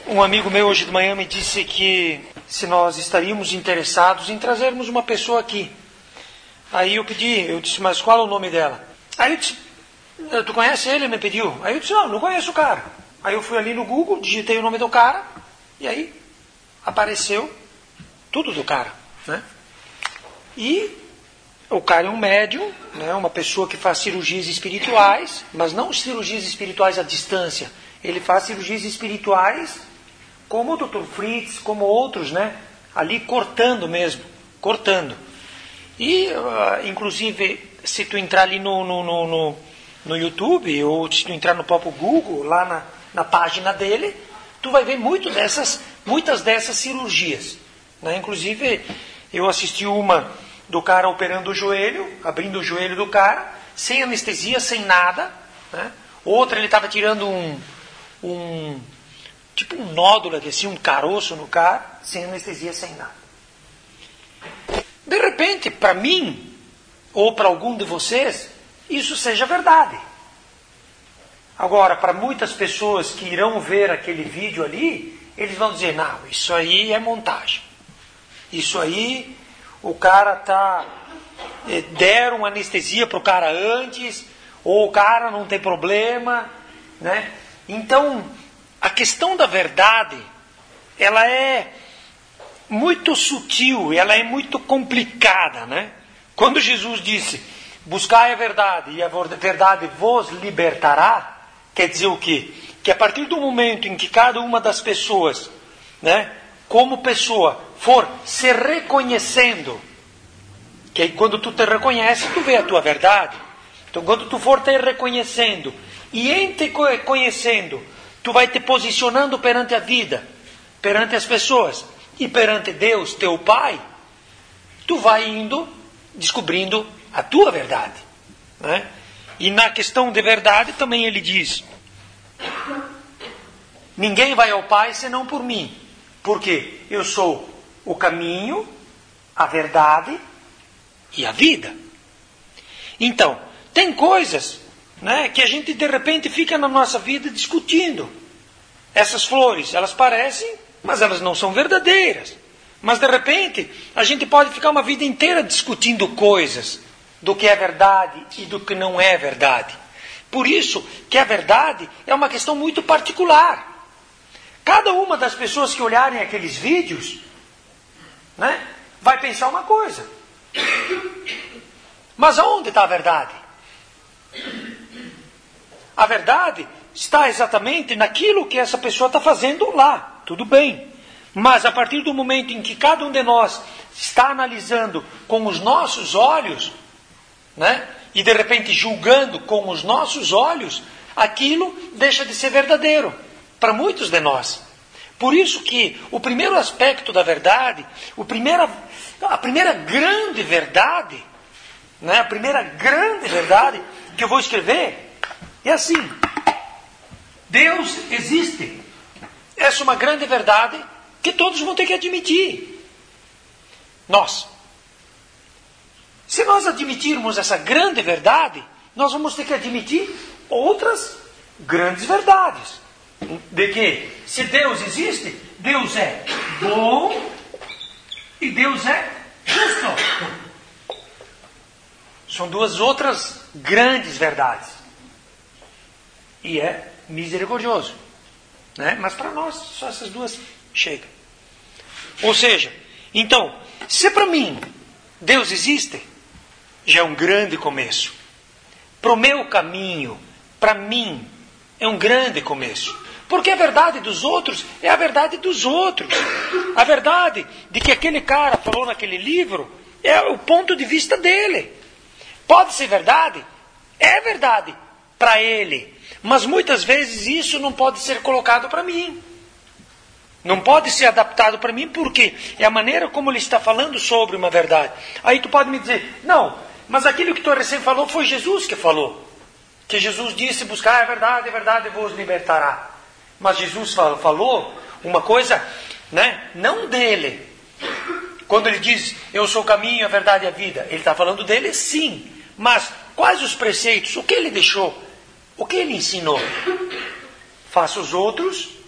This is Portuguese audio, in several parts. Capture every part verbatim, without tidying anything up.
Um amigo meu hoje de manhã me disse que se nós estaríamos interessados em trazermos uma pessoa aqui. Aí eu pedi, eu disse, mas qual é o nome dela? Aí eu disse, tu conhece ele? Ele me pediu. Aí eu disse, não, não conheço o cara. Aí eu fui ali no Google, digitei o nome do cara, e aí apareceu tudo do cara, né? E o cara é um médium, né? Uma pessoa que faz cirurgias espirituais, mas não cirurgias espirituais à distância. Ele faz cirurgias espirituais como o doutor Fritz, como outros, né? Ali cortando mesmo, cortando. E, uh, inclusive, se tu entrar ali no, no, no, no, no YouTube, ou se tu entrar no próprio Google, lá na, na página dele, tu vai ver muito dessas, muitas dessas cirurgias, né? Inclusive, eu assisti uma do cara operando o joelho, abrindo o joelho do cara, sem anestesia, sem nada, né? Outra, ele estava tirando um... um tipo um nódulo aqui, assim, um caroço no cara, sem anestesia, sem nada. De repente, para mim, ou para algum de vocês, isso seja verdade. Agora, para muitas pessoas que irão ver aquele vídeo ali, eles vão dizer, não, isso aí é montagem. Isso aí, o cara tá... deram anestesia para o cara antes, ou o cara não tem problema, né? Então, a questão da verdade, ela é muito sutil, ela é muito complicada, né? Quando Jesus disse, buscai a verdade e a verdade vos libertará, quer dizer o quê? Que a partir do momento em que cada uma das pessoas, né, como pessoa, for se reconhecendo, que aí quando tu te reconhece, tu vê a tua verdade. Então quando tu for te reconhecendo, e em te conhecendo, tu vai te posicionando perante a vida, perante as pessoas e perante Deus, teu Pai, tu vai indo descobrindo a tua verdade, né? E na questão de verdade também ele diz, ninguém vai ao Pai senão por mim, porque eu sou o caminho, a verdade e a vida. Então, tem coisas, né, que a gente de repente fica na nossa vida discutindo. Essas flores, elas parecem, mas elas não são verdadeiras. Mas de repente, a gente pode ficar uma vida inteira discutindo coisas do que é verdade e do que não é verdade. Por isso que a verdade é uma questão muito particular. Cada uma das pessoas que olharem aqueles vídeos, né, vai pensar uma coisa. Mas aonde está a verdade? A verdade está exatamente naquilo que essa pessoa está fazendo lá. Tudo bem. Mas a partir do momento em que cada um de nós está analisando com os nossos olhos, né, e de repente julgando com os nossos olhos, aquilo deixa de ser verdadeiro para muitos de nós. Por isso que o primeiro aspecto da verdade, o primeira, a primeira grande verdade, né, a primeira grande verdade que eu vou escrever é assim: Deus existe. Essa é uma grande verdade que todos vão ter que admitir. Nós. Se nós admitirmos essa grande verdade, nós vamos ter que admitir outras grandes verdades. De que, se Deus existe, Deus é bom e Deus é justo. São duas outras grandes verdades. E é misericordioso, né? Mas para nós só essas duas chegam. Ou seja, então, se para mim Deus existe, já é um grande começo. Para o meu caminho, para mim, é um grande começo. Porque a verdade dos outros é a verdade dos outros. A verdade de que aquele cara falou naquele livro é o ponto de vista dele. Pode ser verdade? É verdade para ele. Mas muitas vezes isso não pode ser colocado para mim. Não pode ser adaptado para mim, porque é a maneira como ele está falando sobre uma verdade. Aí tu pode me dizer, não, mas aquilo que tu recém falou foi Jesus que falou. Que Jesus disse, buscar a verdade, a verdade vos libertará. Mas Jesus falou uma coisa, né, não dele. Quando ele diz, eu sou o caminho, a verdade e a vida. Ele está falando dele, sim. Mas quais os preceitos? O que ele deixou? O que ele ensinou? Faça os outros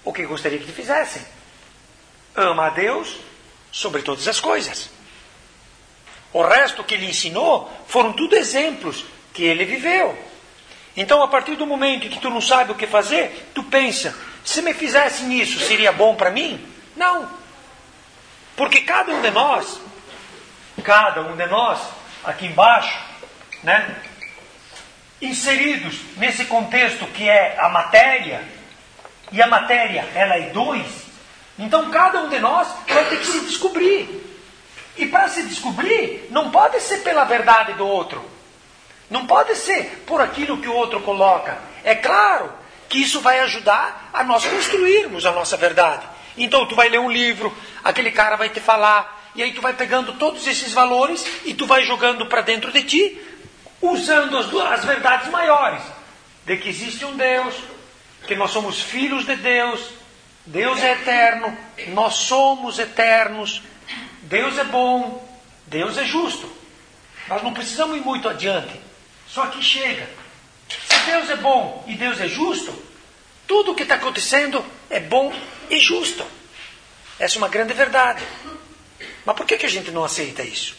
o que gostaria que te fizessem. Ama a Deus sobre todas as coisas. O resto que ele ensinou foram tudo exemplos que ele viveu. Então, a partir do momento que tu não sabe o que fazer, tu pensa, se me fizessem isso, seria bom para mim? Não. Porque cada um de nós, cada um de nós, aqui embaixo, né, inseridos nesse contexto que é a matéria, e a matéria, ela é dois, então cada um de nós vai ter que se descobrir. E para se descobrir, não pode ser pela verdade do outro. Não pode ser por aquilo que o outro coloca. É claro que isso vai ajudar a nós construirmos a nossa verdade. Então tu vai ler um livro, aquele cara vai te falar, e aí tu vai pegando todos esses valores e tu vai jogando para dentro de ti, usando as, duas, as verdades maiores. De que existe um Deus, que nós somos filhos de Deus, Deus é eterno, nós somos eternos, Deus é bom, Deus é justo. Nós não precisamos ir muito adiante. Só que chega. Se Deus é bom e Deus é justo, tudo o que está acontecendo é bom e justo. Essa é uma grande verdade. Mas por que, que a gente não aceita isso?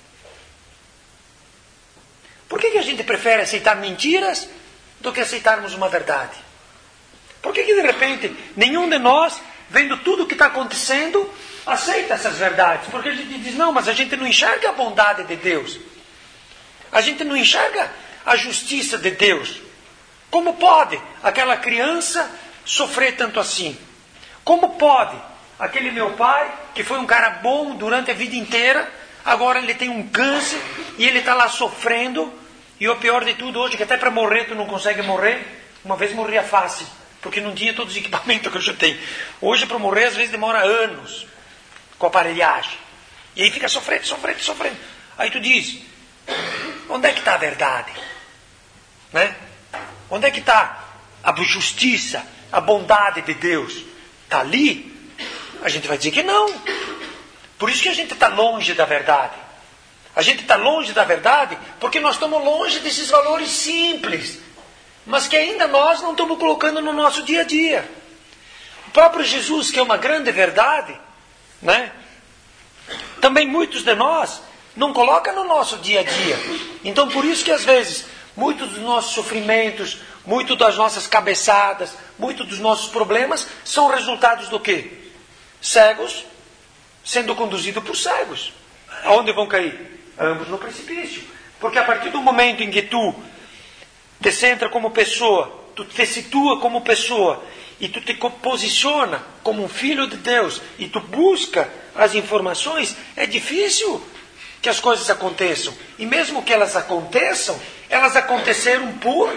Por que, que a gente prefere aceitar mentiras do que aceitarmos uma verdade? Por que, que de repente nenhum de nós, vendo tudo o que está acontecendo, aceita essas verdades? Porque a gente diz, não, mas a gente não enxerga a bondade de Deus. A gente não enxerga a justiça de Deus. Como pode aquela criança sofrer tanto assim? Como pode aquele meu pai, que foi um cara bom durante a vida inteira, agora ele tem um câncer e ele está lá sofrendo, e o pior de tudo hoje, que até para morrer tu não consegue morrer. Uma vez morria fácil, porque não tinha todos os equipamentos que eu já tenho. Hoje para morrer às vezes demora anos com aparelhagem. E aí fica sofrendo, sofrendo, sofrendo. Aí tu diz, onde é que está a verdade? Né? Onde é que está a justiça, a bondade de Deus? Está ali? A gente vai dizer que não. Por isso que a gente está longe da verdade. A gente está longe da verdade porque nós estamos longe desses valores simples, mas que ainda nós não estamos colocando no nosso dia a dia. O próprio Jesus, que é uma grande verdade, né? Também muitos de nós não colocam no nosso dia a dia. Então por isso que às vezes muitos dos nossos sofrimentos, muitas das nossas cabeçadas, muitos dos nossos problemas são resultados do quê? Cegos sendo conduzidos por cegos. Aonde vão cair? Ambos no precipício. Porque a partir do momento em que tu te centra como pessoa, tu te situa como pessoa, e tu te posiciona como um filho de Deus, e tu busca as informações, é difícil que as coisas aconteçam. E mesmo que elas aconteçam, elas aconteceram por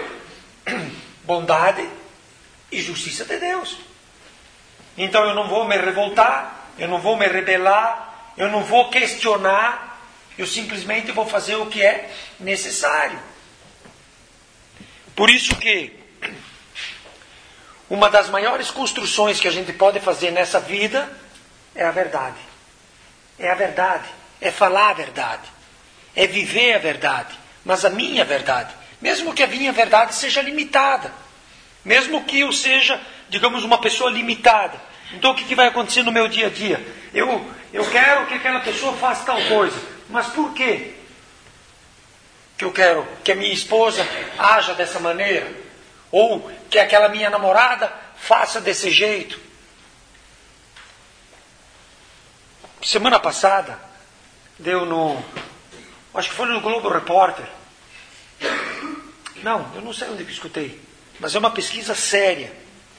bondade e justiça de Deus. Então eu não vou me revoltar, eu não vou me rebelar, eu não vou questionar, eu simplesmente vou fazer o que é necessário. Por isso que uma das maiores construções que a gente pode fazer nessa vida é a verdade. É a verdade. É falar a verdade. É viver a verdade. Mas a minha verdade. Mesmo que a minha verdade seja limitada. Mesmo que eu seja, digamos, uma pessoa limitada. Então o que, que vai acontecer no meu dia a dia? Eu, eu quero que aquela pessoa faça tal coisa. Mas por quê? Que eu quero que a minha esposa haja dessa maneira, ou que aquela minha namorada faça desse jeito. Semana passada, deu no... acho que foi no Globo Repórter. Não, eu não sei onde que eu escutei, mas é uma pesquisa séria.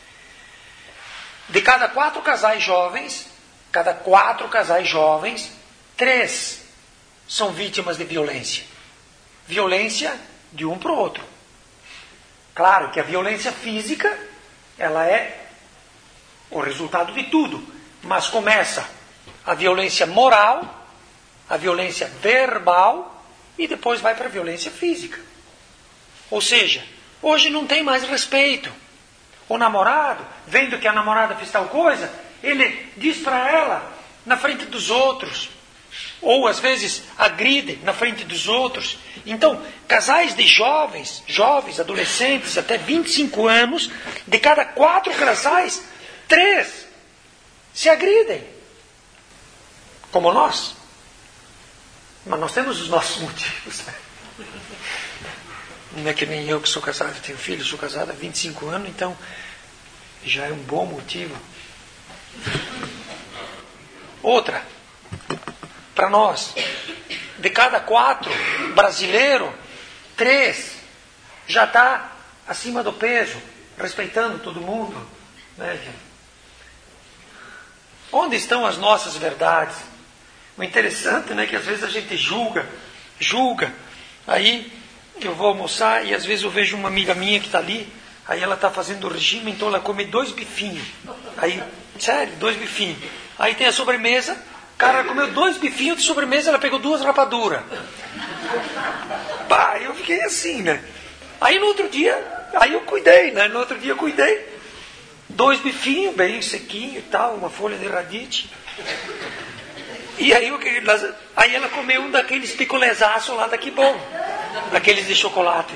De cada quatro casais jovens, cada quatro casais jovens, três são vítimas de violência. Violência de um para o outro. Claro que a violência física, ela é o resultado de tudo. Mas começa a violência moral, a violência verbal e depois vai para a violência física. Ou seja, hoje não tem mais respeito. O namorado, vendo que a namorada fez tal coisa, ele diz para ela na frente dos outros. Ou às vezes agride na frente dos outros. Então, casais de jovens, jovens, adolescentes, até vinte e cinco anos, de cada quatro casais, Três, se agridem. Como nós. Mas nós temos os nossos motivos. Não é que nem eu que sou casado, tenho filho, sou casado há vinte e cinco anos, então já é um bom motivo. Outra, para nós, de cada quatro brasileiros, três já está acima do peso, respeitando todo mundo. Né? Onde estão as nossas verdades? O interessante, né, que às vezes a gente julga, julga. Aí eu vou almoçar e às vezes eu vejo uma amiga minha que está ali, aí ela está fazendo regime, então ela come dois bifinhos. Aí, sério, dois bifinhos. Aí tem a sobremesa, o cara comeu dois bifinhos de sobremesa, ela pegou duas rapaduras. Pá, eu fiquei assim, né? Aí no outro dia, aí eu cuidei, né? No outro dia eu cuidei. Dois bifinhos, bem sequinho e tal, uma folha de radite. E aí, aí ela comeu um daqueles picolésaços lá daqui bom. Aqueles de chocolate.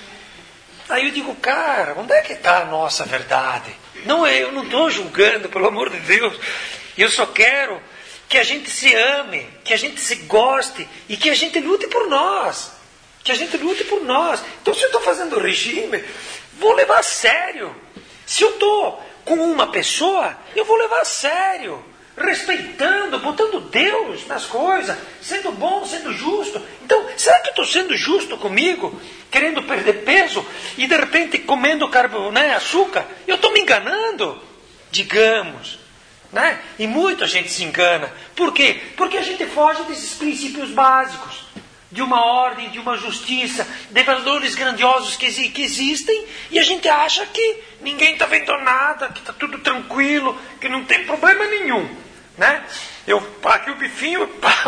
Aí eu digo, cara, onde é que está a nossa verdade? Não, eu não estou julgando, pelo amor de Deus. Eu só quero que a gente se ame, que a gente se goste e que a gente lute por nós. Que a gente lute por nós. Então, se eu estou fazendo regime, vou levar a sério. Se eu estou com uma pessoa, eu vou levar a sério. Respeitando, botando Deus nas coisas, sendo bom, sendo justo. Então, será que eu estou sendo justo comigo, querendo perder peso e de repente comendo carbo, né, açúcar? Eu estou me enganando, digamos, né? E muita gente se engana. Por quê? Porque a gente foge desses princípios básicos, de uma ordem, de uma justiça, de valores grandiosos que, que existem, e a gente acha que ninguém está vendo nada, que está tudo tranquilo, que não tem problema nenhum. Né? Eu paguei o bifinho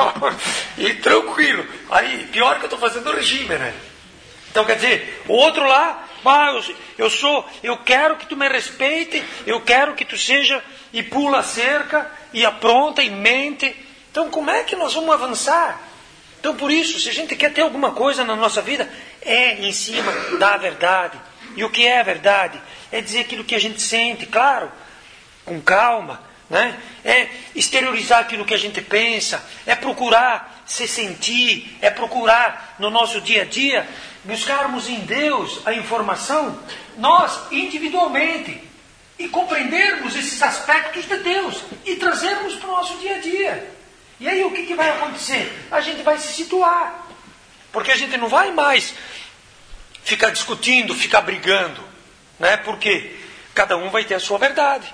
e tranquilo. Aí, pior que eu estou fazendo regime, né? Então, quer dizer, o outro lá, ah, eu, eu sou, eu quero que tu me respeite, eu quero que tu seja, e pula a cerca, e apronta, e mente. Então, como é que nós vamos avançar? Então, por isso, se a gente quer ter alguma coisa na nossa vida, é em cima da verdade. E o que é a verdade? É dizer aquilo que a gente sente, claro, com calma. Né? É exteriorizar aquilo que a gente pensa, é procurar se sentir, é procurar no nosso dia a dia, buscarmos em Deus a informação, nós individualmente, e compreendermos esses aspectos de Deus, e trazermos para o nosso dia a dia. E aí o que, que vai acontecer? A gente vai se situar, porque a gente não vai mais ficar discutindo, ficar brigando, né? Porque cada um vai ter a sua verdade.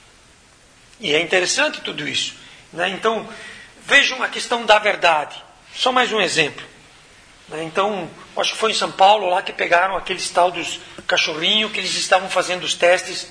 E é interessante tudo isso. Né? Então, vejam a questão da verdade. Só mais um exemplo. Né? Então, acho que foi em São Paulo lá que pegaram aqueles tal dos cachorrinhos que eles estavam fazendo os testes.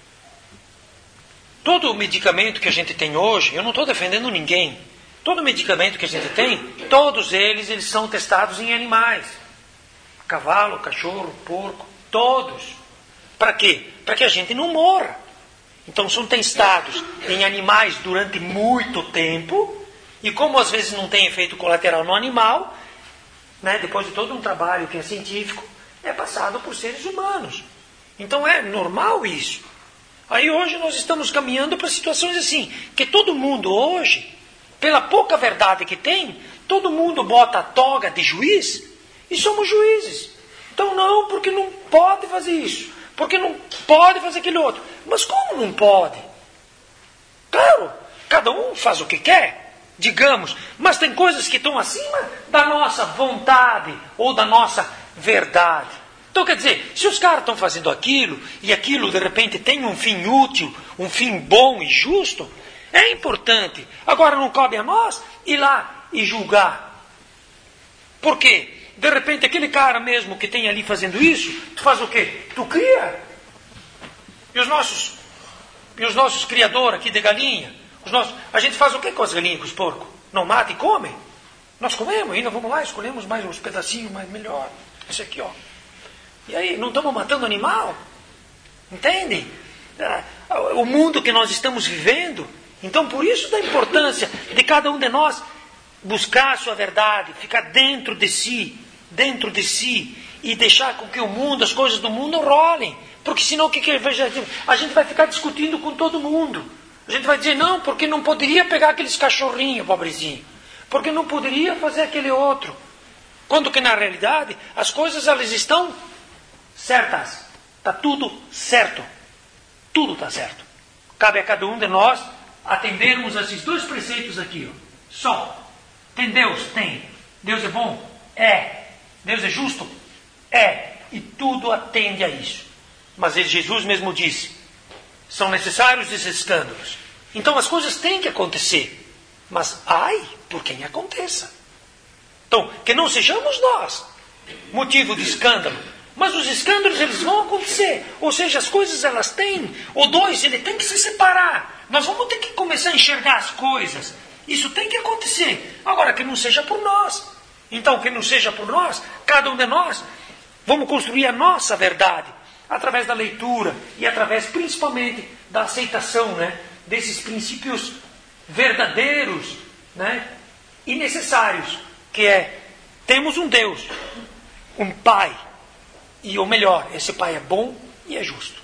Todo o medicamento que a gente tem hoje, eu não estou defendendo ninguém. Todo medicamento que a gente tem, todos eles, eles são testados em animais. Cavalo, cachorro, porco, todos. Para quê? Para que a gente não morra. Então são testados em animais durante muito tempo, e como às vezes não tem efeito colateral no animal, né, depois de todo um trabalho que é científico, é passado por seres humanos. Então é normal isso. Aí hoje nós estamos caminhando para situações assim, que todo mundo hoje, pela pouca verdade que tem, todo mundo bota a toga de juiz, e somos juízes. Então não, porque não pode fazer isso. Porque não pode fazer aquele outro. Mas como não pode? Claro, cada um faz o que quer, digamos. Mas tem coisas que estão acima da nossa vontade ou da nossa verdade. Então quer dizer, se os caras estão fazendo aquilo, e aquilo de repente tem um fim útil, um fim bom e justo, é importante. Agora não cabe a nós ir lá e julgar. Por quê? De repente, aquele cara mesmo que tem ali fazendo isso, tu faz o quê? Tu cria. E os nossos, e os nossos criadores aqui de galinha, os nossos, a gente faz o quê com as galinhas, com os porcos? Não mata e come? Nós comemos, ainda vamos lá, escolhemos mais uns pedacinhos mais melhor. Esse aqui, ó. E aí, não estamos matando animal? Entendem? O mundo que nós estamos vivendo. Então, por isso da importância de cada um de nós buscar a sua verdade, ficar dentro de si, dentro de si, e deixar com que o mundo, as coisas do mundo rolem. Porque senão o que, que a gente vai ficar discutindo com todo mundo. A gente vai dizer, não, porque não poderia pegar aqueles cachorrinhos, pobrezinho. Porque não poderia fazer aquele outro. Quando que na realidade as coisas elas estão certas. Está tudo certo. Tudo está certo. Cabe a cada um de nós atendermos a esses dois preceitos aqui. Ó. Só. Tem Deus? Tem. Deus é bom? É. Deus é justo? É. E tudo atende a isso. Mas ele, Jesus mesmo disse, são necessários esses escândalos. Então as coisas têm que acontecer. Mas ai por quem aconteça. Então, que não sejamos nós motivo de escândalo. Mas os escândalos eles vão acontecer. Ou seja, as coisas elas têm. O dois, ele tem que se separar. Nós vamos ter que começar a enxergar as coisas. Isso tem que acontecer. Agora, que não seja por nós. Então, que não seja por nós, cada um de nós, vamos construir a nossa verdade. Através da leitura e através principalmente da aceitação, né, desses princípios verdadeiros, né, e necessários, que é, temos um Deus, um Pai, e o melhor, esse Pai é bom e é justo.